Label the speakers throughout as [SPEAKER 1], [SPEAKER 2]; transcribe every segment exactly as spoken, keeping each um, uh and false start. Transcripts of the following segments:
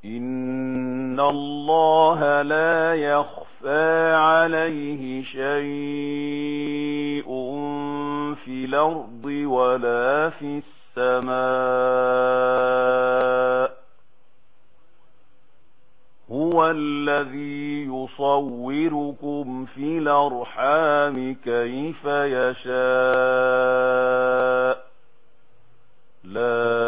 [SPEAKER 1] إن الله لا يخفى عليه شيء في الأرض ولا في السماء. هو الذي يصوركم في الأرحام كيف يشاء. لا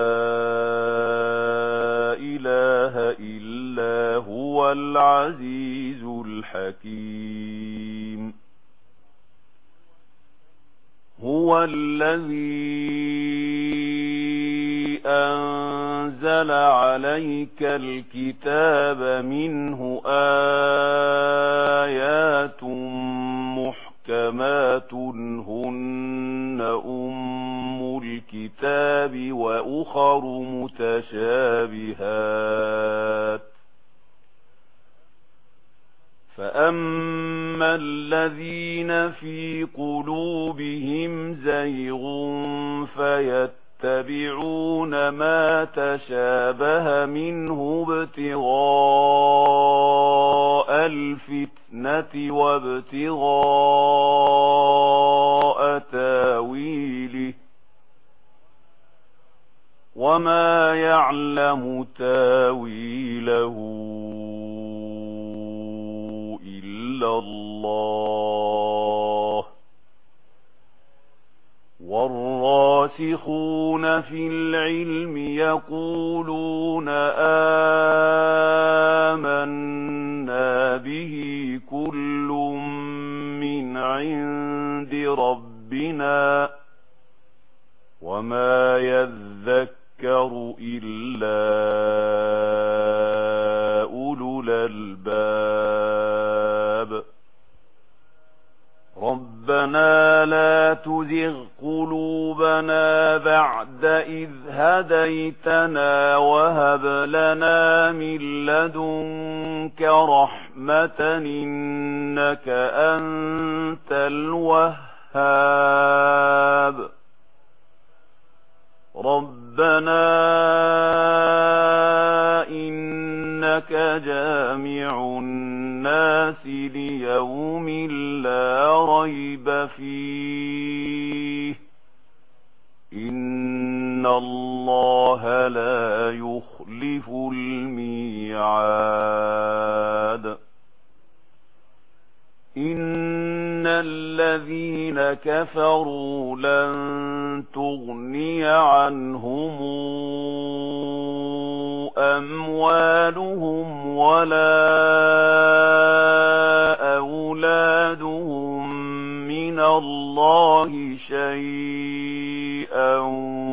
[SPEAKER 1] إله إلا هو العزيز الحكيم. هو الذي أنزل عليك الكتاب منه آيات محكمات هن أم الكتاب وأخر متشابهات. فأما الذين في قلوبهم زيغ فيتبعون ما تشابه منه ابتغاء الفتنة وابتغاء تاويله وما يعلم تاويله إلا الله. والراسخون في العلم يقولون آمنا به كل من عند ربنا وما يذكر إلا أولو الألباب. ربنا لا تزغ قلوبنا بعد إذ هديتنا وهب لنا من لدنك رحمة إنك أنت الوهاب. ربنا إنك جامع الناس ليوم لا ريب فيه إن الله لا يخلف الميعاد. إن الذين كفروا لن تغني عنهم أموالهم ولا أولادهم من الله شيئا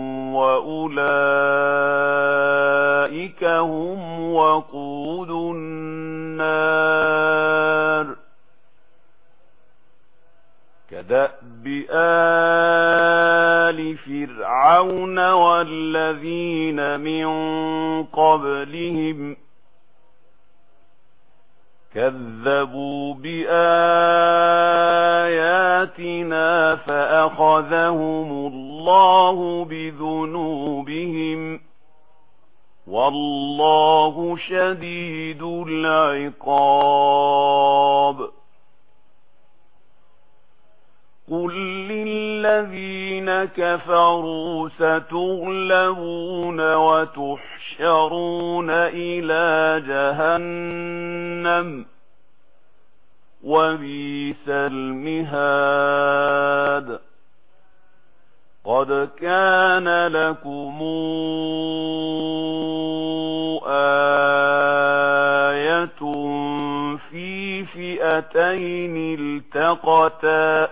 [SPEAKER 1] وأولئك هم وقود النار. كدأب آل فرعون والذين من قبلهم كذبوا بآياتنا فأخذهم الله بذنوبهم والله شديد العقاب. قل للذين كفروا ستغلبون وتحشرون إلى جهنم وبئس المهاد. قد كان لكم آية في فئتين التقتا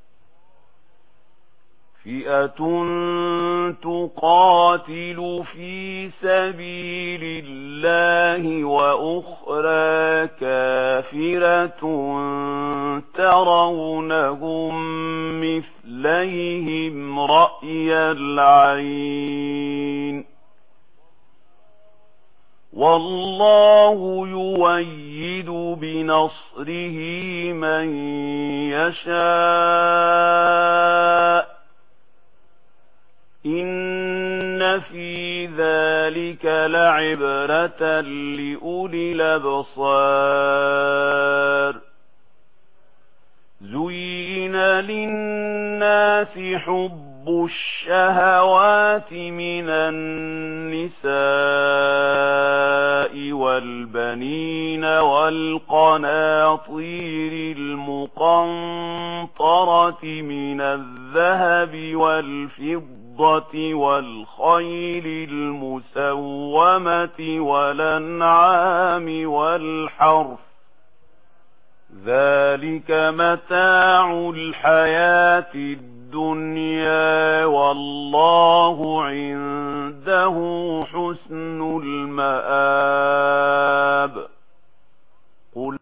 [SPEAKER 1] فئة تقاتل في سبيل الله وأخرى كافرة ترونهم مثليهم رأي العين والله يؤيد بنصره من يشاء. إن إن في ذلك لعبرة لأولي الأبصار زين للناس حب الشهوات من النساء والبنين والقناطير المقنطرة من الذهب والفضة والخيل المسومة والأنعام والحرث ذلك متاع الحياة الدنيا والله عنده حسن المآب. قل